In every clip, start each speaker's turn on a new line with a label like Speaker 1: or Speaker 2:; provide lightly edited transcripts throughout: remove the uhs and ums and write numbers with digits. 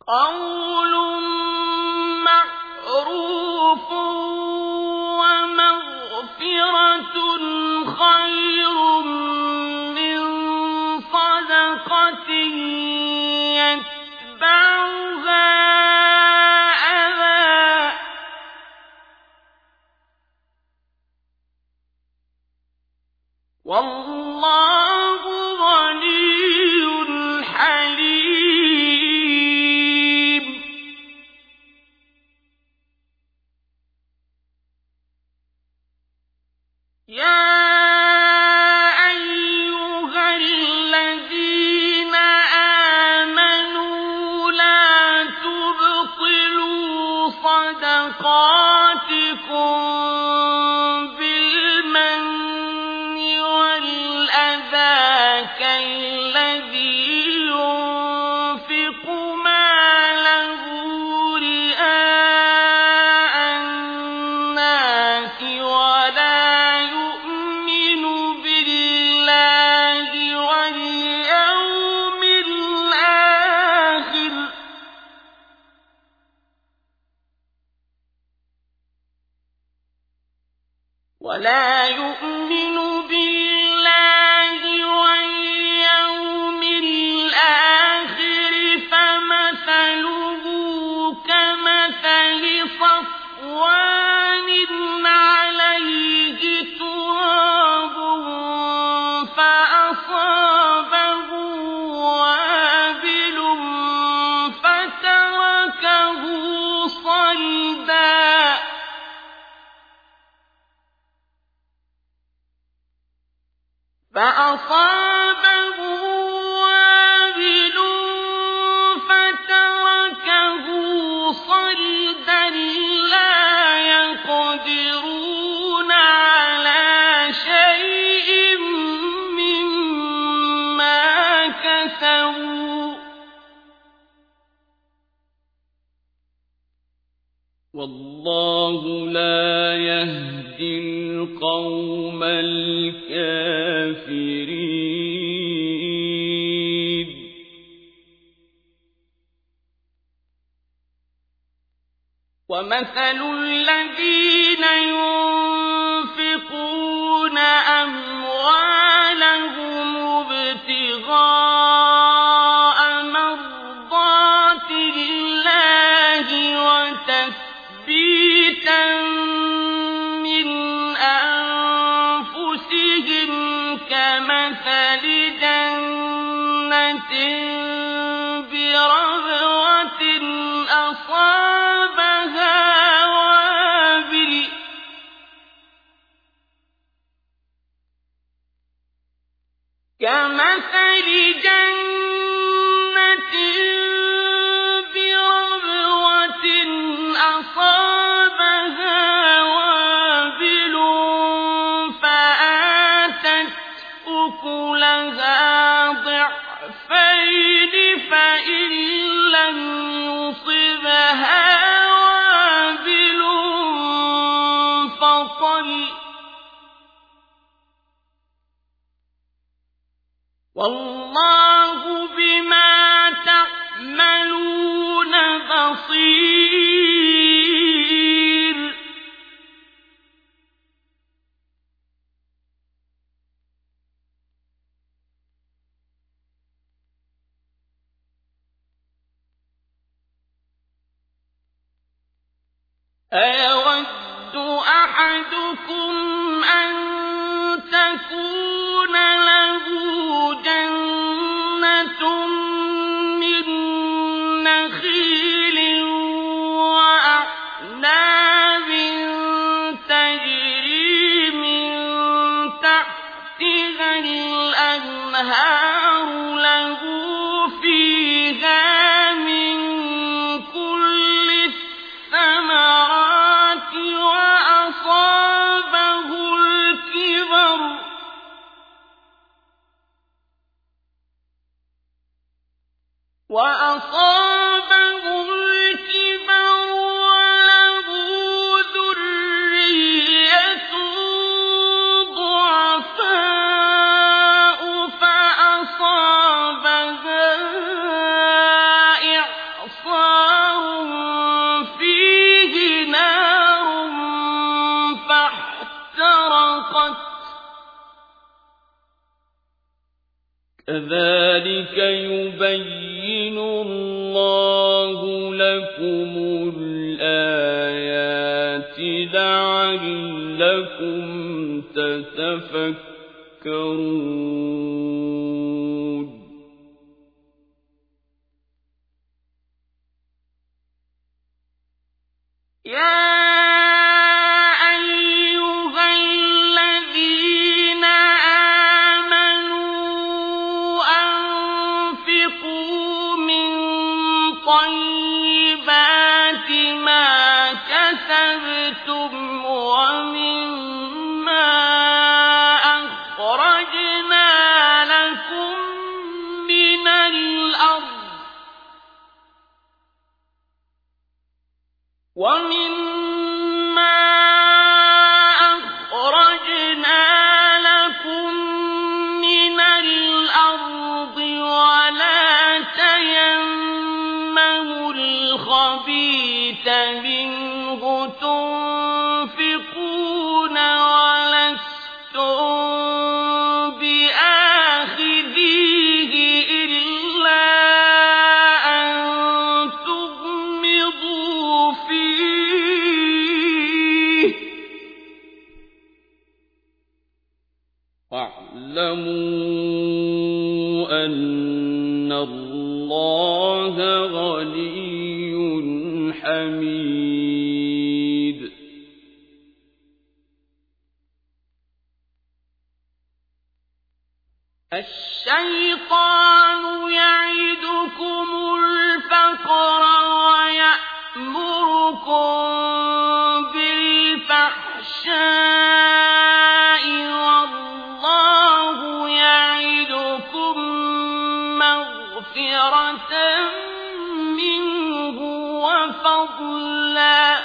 Speaker 1: قول معروف ومغفرة خير من صدقة يتبعها أذى والله غني حليم. يا أيها الذين آمنوا لا تبطلوا صدقاتكم بالمن والأذى كالذي ينفق ماله رئاء الناس ولا يؤمن بالله واليوم الآخر فمثله كمثل صفوان عليه تراب فأصابه وابل فتركه صلدا لا يقدرون على شيء مما كسبوا والله لا يهدي القوم الكافرين. ومثل الذين ينفقون أموالهم ابتغاء مرضات الله وتثبيتا من أنفسهم كمثل جنة بربوة أصابها وابل فآتت أكلها ضعفين فإن لم يصبها وابل فطل والله بما تعملون بصير. أيود أحدكم أن تكون له جنة من نخيل وأعناب تجري من تحتها الأنهار له فيها من كل الثمرات وأصابه كذلك يبين الله لكم الآيات لعلكم تتفكرون. واعلموا أن الله غني حميد. الشيطان يعدكم الفقر ويأمركم بالفحشاء والله يعدكم مغفرة منه وفضلا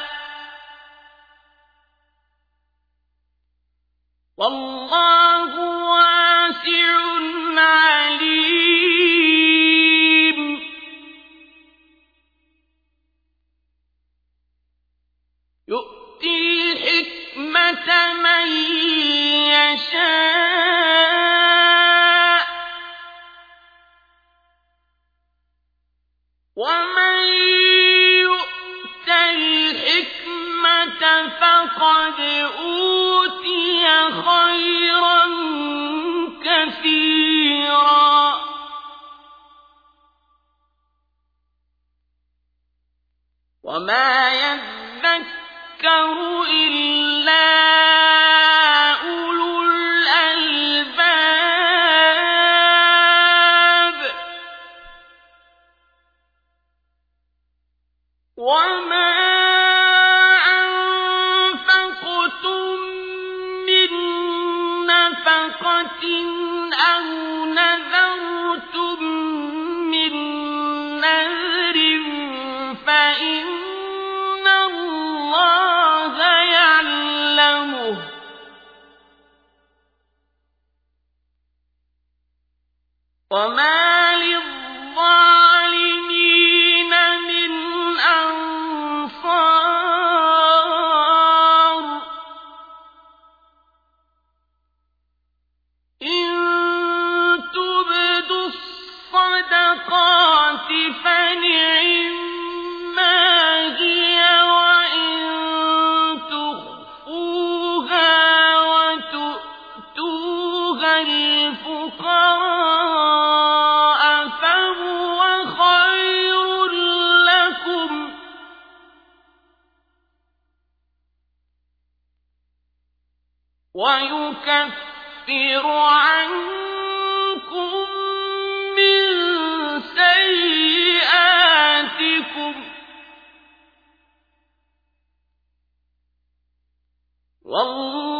Speaker 1: والله واسع عليم. يؤتي الحكمة من يشاء ومن يؤت الحكمة فقد أوتي خيرا كثيرا وما يذكر إلا أولو الألباب. وما أنفقتم من نفقة أو نذرتم من نذر فإن الله يعلمه وما للظالمين من أنصار. إن تبدوا الصدقات فنعما هي وإن تخفوها وتؤتوها الفقراء فهو خير لكم ويكفر عنكم من سيئاتكم والله